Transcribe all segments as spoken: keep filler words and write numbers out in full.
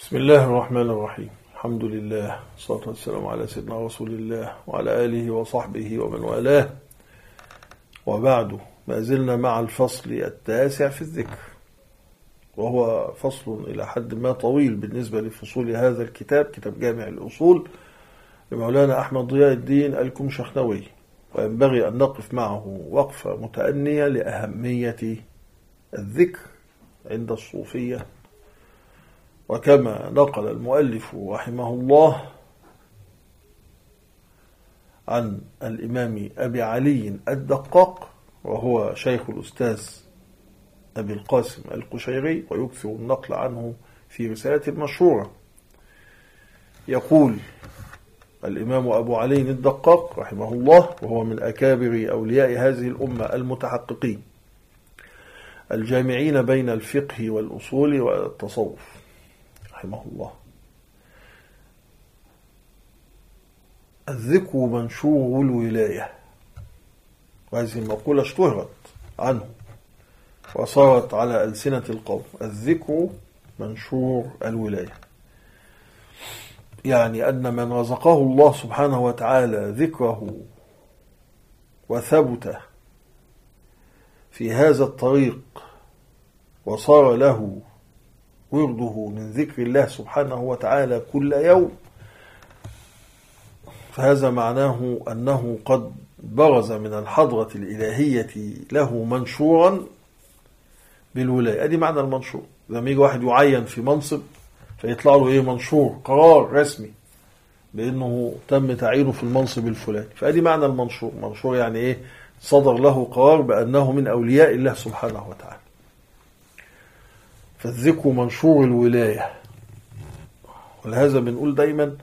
بسم الله الرحمن الرحيم. الحمد لله والصلاة والسلام على سيدنا رسول الله وعلى آله وصحبه ومن والاه، وبعد. ما زلنا مع الفصل التاسع في الذكر، وهو فصل إلى حد ما طويل بالنسبة لفصول هذا الكتاب، كتاب جامع الأصول لمولانا أحمد ضياء الدين الكمشخنوي، وينبغي أن نقف معه وقفة متأنية لأهمية الذكر عند الصوفية. وكما نقل المؤلف رحمه الله عن الإمام أبي علي الدقاق، وهو شيخ الأستاذ أبي القاسم القشيري، ويكثر النقل عنه في رسالة مشهورة، يقول الإمام أبو علي الدقاق رحمه الله، وهو من أكابر أولياء هذه الأمة المتحققين الجامعين بين الفقه والأصول والتصوف رحمه الله: الذكر منشور الولاية. وهذه المقولة اشتهرت عنه وصارت على ألسنة القوم: الذكر منشور الولاية، يعني أن من رزقه الله سبحانه وتعالى ذكره وثبت في هذا الطريق وصار له ورده من ذكر الله سبحانه وتعالى كل يوم، فهذا معناه أنه قد برز من الحضرة الإلهية له منشورا بالولاية. أدي معنى المنشور. لما يجي واحد يعين في منصب فيطلع له إيه؟ منشور، قرار رسمي بأنه تم تعيينه في المنصب الفلاني. فأدي معنى المنشور. منشور يعني إيه؟ صدر له قرار بأنه من أولياء الله سبحانه وتعالى. فالذكر منشور الولاية. ولهذا بنقول دايما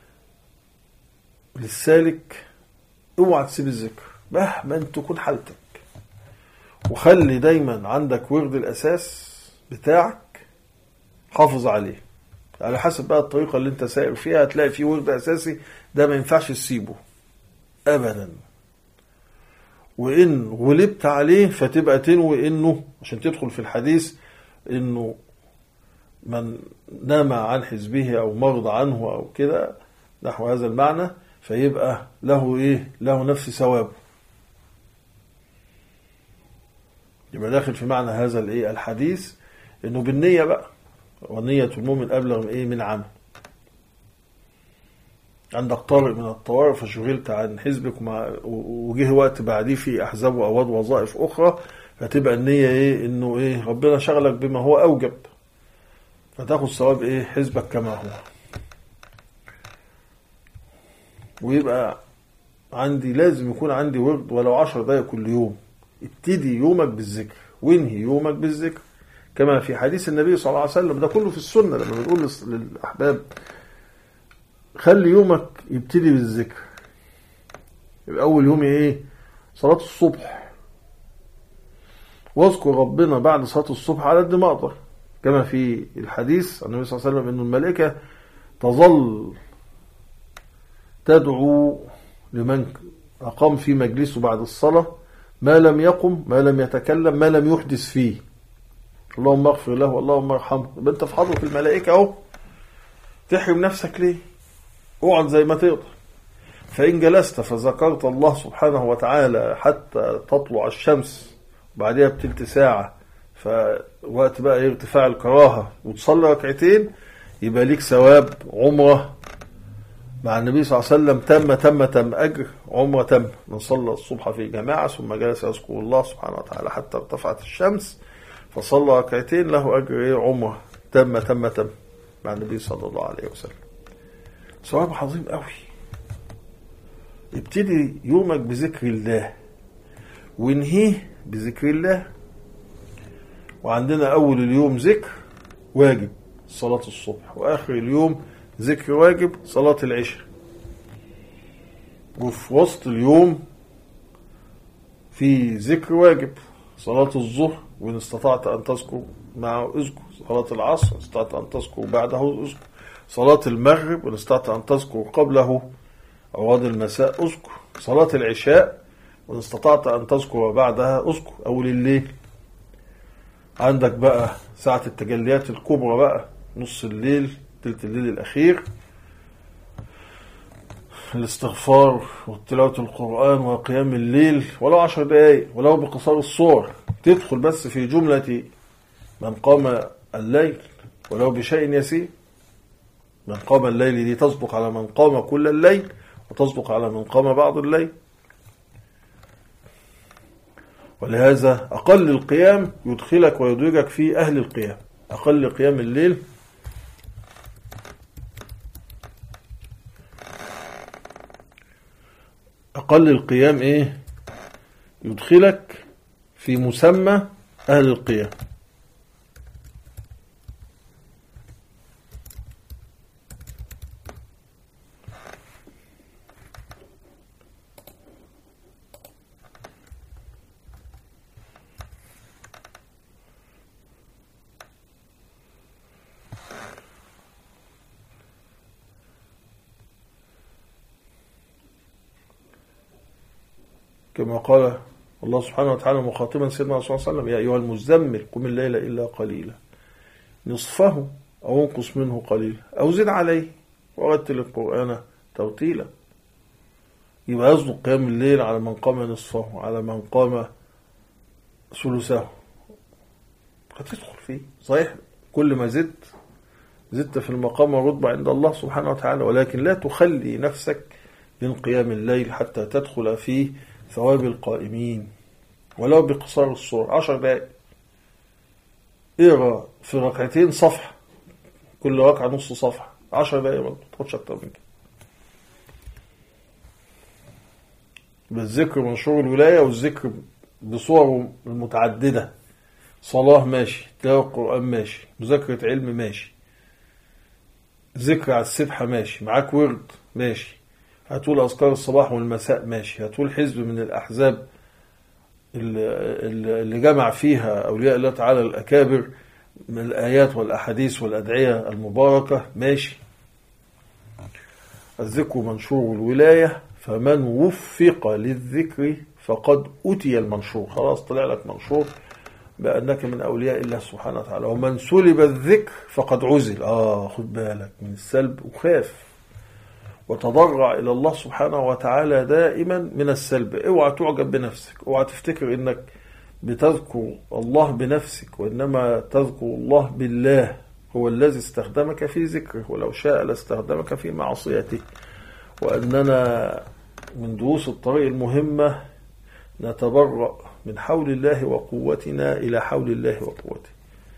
للسالك: اوعى تسيب الذكر مهما ان تكون حالتك، وخلي دايما عندك ورد الأساس بتاعك حافظ عليه. على حسب بقى الطريقة اللي انت سائر فيها هتلاقي فيه ورد أساسي ده ما ينفعش تسيبه أبدا، وإن غلبت عليه فتبقى تنوي إنه عشان تدخل في الحديث إنه من نام عن حزبه أو مرض عنه أو كده نحو هذا المعنى، فيبقى له إيه؟ له نفس ثوابه. يبقى داخل في معنى هذا الإيه؟ الحديث، إنه بالنية بقى، ونية المؤمن أبلغ من إيه؟ من عمل. عندك طارئ من الطوارئ فشغلت عن حزبك مع وجه وقت بعديه في أحزاب وأواد وظائف أخرى، فتبقى النية إيه؟ إنه إيه؟ ربنا شغلك بما هو أوجب، فتاخد ثواب إيه؟ حزبك كما هو. ويبقى عندي لازم يكون عندي ورد ولو عشر دقائق كل يوم. ابتدي يومك بالذكر وانهي يومك بالذكر، كما في حديث النبي صلى الله عليه وسلم. ده كله في السنة. لما بنقول للأحباب خلي يومك يبتدي بالذكر، يبقى أول يوم إيه؟ صلاة الصبح، واذكر ربنا بعد صلاة الصبح على قد ما أقدر، كما في الحديث عن النبي صلى الله عليه وسلم: إن الملائكة تظل تدعو لمن أقام في مجلسه بعد الصلاة ما لم يقم، ما لم يتكلم، ما لم يحدث فيه. اللهم اغفر له واللهم ارحمه. يبقى أنت في حضرة الملائكة أهو، تحرم نفسك ليه؟ اقعد زي ما تقدر. فإن جلست فذكرت الله سبحانه وتعالى حتى تطلع الشمس، وبعدها بتلت ساعة فوقت بقى ارتفاع الكراهة وتصلي ركعتين، يبقى ليك ثواب عمرة مع النبي صلى الله عليه وسلم. تم تم تم أجر عمرة تم. من صلى الصبح في جماعة ثم جلس يذكر الله سبحانه وتعالى حتى ارتفعت الشمس فصلى ركعتين، له أجر عمرة تم تم تم مع النبي صلى الله عليه وسلم. ثواب عظيم قوي. ابتدي يومك بذكر الله وانهيه بذكر الله. وعندنا أول اليوم ذكر واجب صلاة الصبح، وآخر اليوم ذكر واجب صلاة العشاء، وفي وسط اليوم في ذكر واجب صلاة الظهر، وإن استطعت أن تذكر معه اذكر. صلاة العصر إن استطعت أن تذكر بعده اذكر. صلاة المغرب وإن استطعت أن تذكر قبله أوراد المساء اذكر. صلاة العشاء وإن استطعت أن تذكر بعدها اذكر. أول الليل عندك بقى ساعة التجليات الكبرى بقى، نص الليل تلت الليل الأخير، الاستغفار وتلاوة القرآن وقيام الليل، ولو عشر دقائق ولو بقصار الصور، تدخل بس في جملة من قام الليل ولو بشيء يسير. من قام الليل دي تصدق على من قام كل الليل، وتصدق على من قام بعض الليل. ولهذا أقل القيام يدخلك ويدرجك في أهل القيام. أقل قيام الليل أقل القيام إيه؟ يدخلك في مسمى أهل القيام. كما قال الله سبحانه وتعالى مخاطبا سيدنا صلى الله عليه وسلم: يا أيها المزمل قم الليل إلا قليلا نصفه أو انقص منه قليلا أو زد عليه ورتل القرآن ترتيلا. يبقى يصدق قيام الليل على من قام نصفه، على من قام ثلثه، هتدخل فيه. صحيح كل ما زدت زدت في المقام والرتبة عند الله سبحانه وتعالى، ولكن لا تخلي نفسك من قيام الليل حتى تدخل في ثواب القائمين ولو بقصار الصور. عشر دقائق اقرا في ركعتين صفحة، كل ركعة نص صفحة، عشر دقائق ما تاخدش أكتر من كده. بالذكر منشور الولاية، والذكر بصوره المتعددة، صلاة ماشي، تلاوة القرآن ماشي، مذاكرة علم ماشي، ذكر على السبحة ماشي، معاك ورد ماشي، هتقول أذكار الصباح والمساء ماشي، هتقول حزب من الأحزاب اللي جمع فيها أولياء الله تعالى الأكابر من الآيات والأحاديث والأدعية المباركة ماشي. الذكر منشور الولاية، فمن وفق للذكر فقد أتي المنشور. خلاص طلع لك منشور بأنك من أولياء الله سبحانه وتعالى. ومن سلب الذكر فقد عزل. آه خد بالك من السلب وخاف وتضرع إلى الله سبحانه وتعالى دائما من السلب. اوعى تعجب بنفسك، اوعى تفتكر انك بتذكر الله بنفسك، وإنما تذكر الله بالله. هو الذي استخدمك في ذكره، ولو شاء لاستخدمك في معصيته. وأننا من دروس الطريق المهمة نتبرأ من حول الله وقوتنا إلى حول الله وقوته،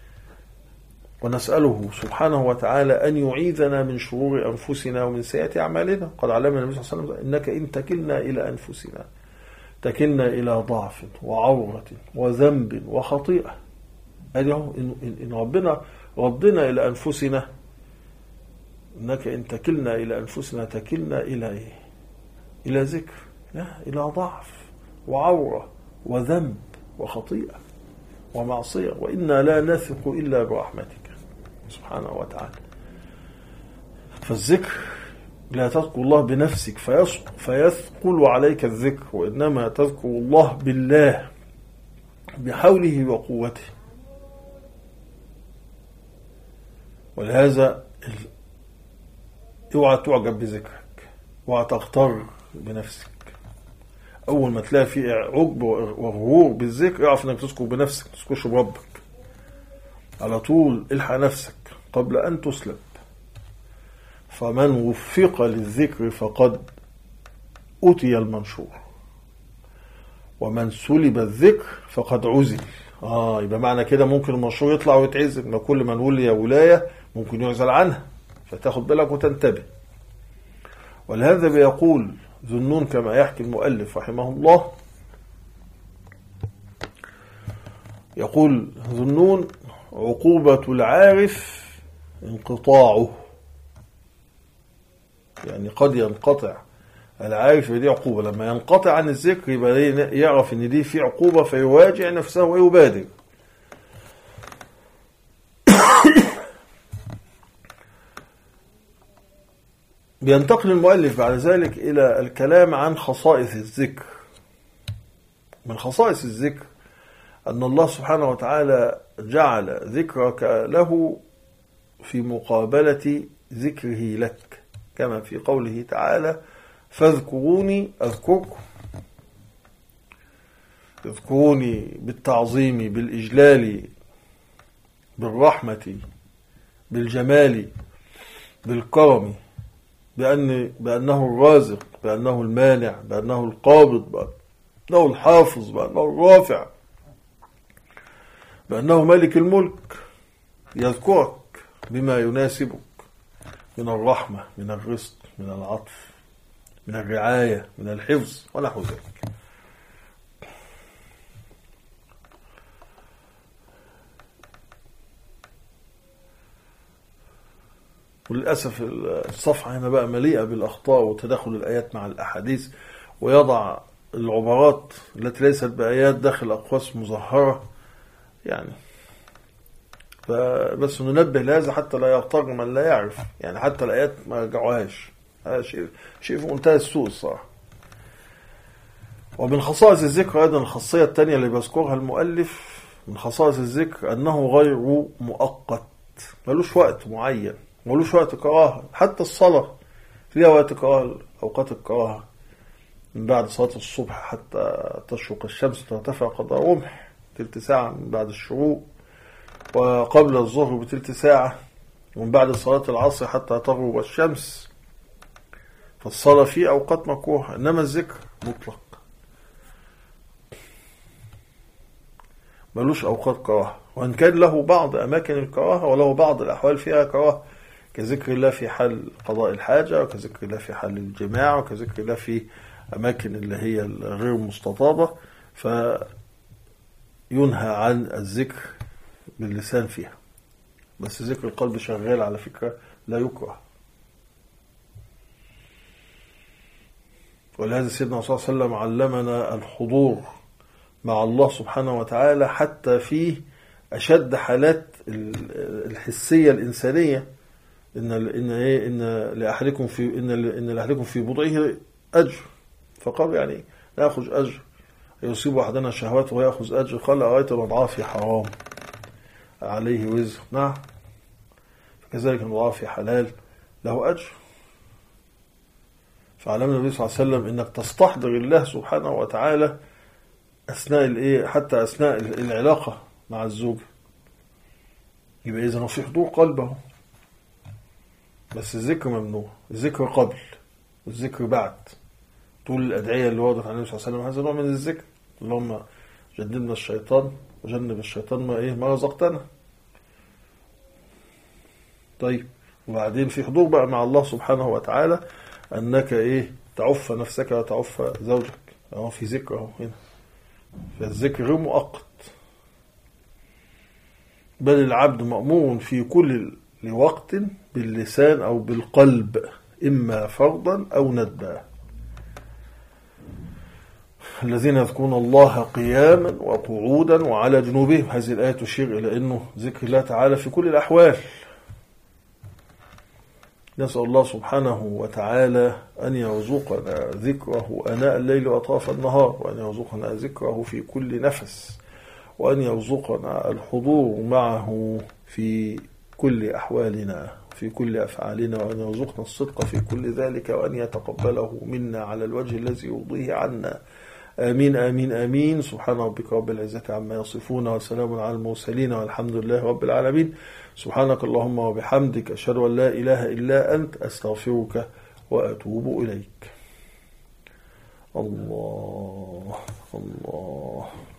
ونسأله سبحانه وتعالى أن يعيذنا من شرور أنفسنا ومن سيئات أعمالنا. قد علمنا النبي صلى الله عليه وسلم: إنك إن تكلنا إلى أنفسنا تكلنا إلى ضعف وعورة وذنب وخطيئة. أدعو إن ربنا ردنا إلى أنفسنا، إنك إن تكلنا إلى أنفسنا تكلنا إلى إيه؟ إلى ذكر، لا إلى ضعف وعورة وذنب وخطيئة ومعصية، وإنا لا نثق إلا برحمتك سبحانه وتعالى. فالذكر لا تذكر الله بنفسك فيثقل عليك الذكر، وإنما تذكر الله بالله بحوله وقوته. ولهذا اوعى تعجب بذكرك، اوعى تغتر بنفسك. أول ما تلاقي في عجب وغرور بالذكر اعرف انك تذكر بنفسك، ما تذكرش بربك. على طول الحق نفسك قبل أن تسلب. فمن وفق للذكر فقد أتي المنشور، ومن سلب الذكر فقد عزل. آه يبقى معنى كده ممكن المنشور يطلع ويتعزل. ما كل من ولي يا ولاية ممكن يعزل عنها، فتاخد بالك وتنتبه. ولهذا بيقول ذو النون كما يحكي المؤلف رحمه الله، يقول ذو النون: عقوبة العارف انقطاعه. يعني قد ينقطع العارف، دي عقوبة. لما ينقطع عن الذكر يبقى يعرف ان دي في عقوبة، فيواجع نفسه ويبادر. بينتقل المؤلف بعد ذلك إلى الكلام عن خصائص الذكر. من خصائص الذكر أن الله سبحانه وتعالى جعل ذكرك له في مقابلة ذكره لك، كما في قوله تعالى فاذكروني أذكركم. اذكروني بالتعظيم، بالإجلال، بالرحمة، بالجمال، بالكرم، بأن بأنه الرازق، بأنه المانع، بأنه القابض، بأنه الحافظ، بأنه الرافع، بأنه ملك الملك. يذكرك بما يناسبك من الرحمة، من الرزق، من العطف، من الرعاية، من الحفظ ونحو ذلك. وللأسف الصفحة هنا بقى مليئة بالأخطاء وتداخل الآيات مع الأحاديث، ويضع العبارات التي ليست بآيات داخل أقواس مظهرة يعني. فبس ننبه لهذا حتى لا يغتر من لا يعرف، يعني حتى الآيات ما رجعوهاش. هذا شيء شيء في منتهى السوء الصراحة. ومن خصائص الذكر أيضا الخاصية الثانية اللي بيذكرها المؤلف، من خصائص الذكر أنه غير مؤقت، ملوش وقت معين، ملوش وقت كراهة. حتى الصلاة فيها وقت كراهة، أوقات الكراهة من بعد صلاة الصبح حتى تشرق الشمس ترتفع قدر رمح، تلت ساعة من بعد الشروق، وقبل الظهر بتلت ساعة، ومن بعد صلاة العصر حتى تغرب الشمس. فالصلاة فيه أوقات مكروهة، إنما الذكر مطلق ملوش أوقات كراهة، وإن كان له بعض أماكن الكراهة وله بعض الأحوال فيها كراهة، كذكر الله في حال قضاء الحاجة، وكذكر الله في حال الجماع، وكذكر الله في أماكن اللي هي غير مستطابة، فينهى عن الذكر باللسان فيها. بس ذكر القلب شغال على فكرة لا يكره. ولهذا سيدنا صلى الله عليه وسلم علمنا الحضور مع الله سبحانه وتعالى حتى في أشد حالات الحسية الإنسانية. إن إن إيه إن لأحدكم في إن إن لأحدكم في بضعه أجر، فقال يعني يأخذ أجر، يصيب أحدنا شهواته ويأخذ أجر. قال أرأيت الوضع في حرام عليه وزر، نعم، فكذلك الوضع في حلال له أجر. فعلمنا النبي صلى الله عليه وسلم إنك تستحضر الله سبحانه وتعالى أثناء الإيه، حتى أثناء العلاقة مع الزوج، يبقى إذن في حضور قلبه. بس الذكر ممنوع، الذكر قبل والذكر بعد. طول الأدعية اللي وردت عن النبي صلى الله عليه وسلم هذا نوع من الذكر. اللهم جنبنا الشيطان وجنب الشيطان ما إيه ما رزقتنا. طيب، وبعدين في حضور بقى مع الله سبحانه وتعالى أنك إيه تعف نفسك وتعف زوجك، أهو في ذكر أهو هنا. فالذكر غير مؤقت، بل العبد مأمور في كل وقت باللسان أو بالقلب، إما فرضا أو ندبا. الذين يذكرون الله قياما وقعودا وعلى جنوبهم. هذه الآية تشير إلى أنه ذكر الله تعالى في كل الأحوال. نسأل الله سبحانه وتعالى أن يرزقنا ذكره آناء الليل وأطراف النهار، وأن يرزقنا ذكره في كل نفس، وأن يرزقنا الحضور معه في كل أحوالنا، في كل أفعالنا، وأن يرزقنا الصدق في كل ذلك، وأن يتقبله منا على الوجه الذي يرضيه عنا. آمين آمين آمين. سبحان ربك رب العزة عما يصفون، وسلام على المرسلين، والحمد لله رب العالمين. سبحانك اللهم وبحمدك، أشهد أن لا إله إلا أنت، أستغفرك وأتوب إليك. الله الله.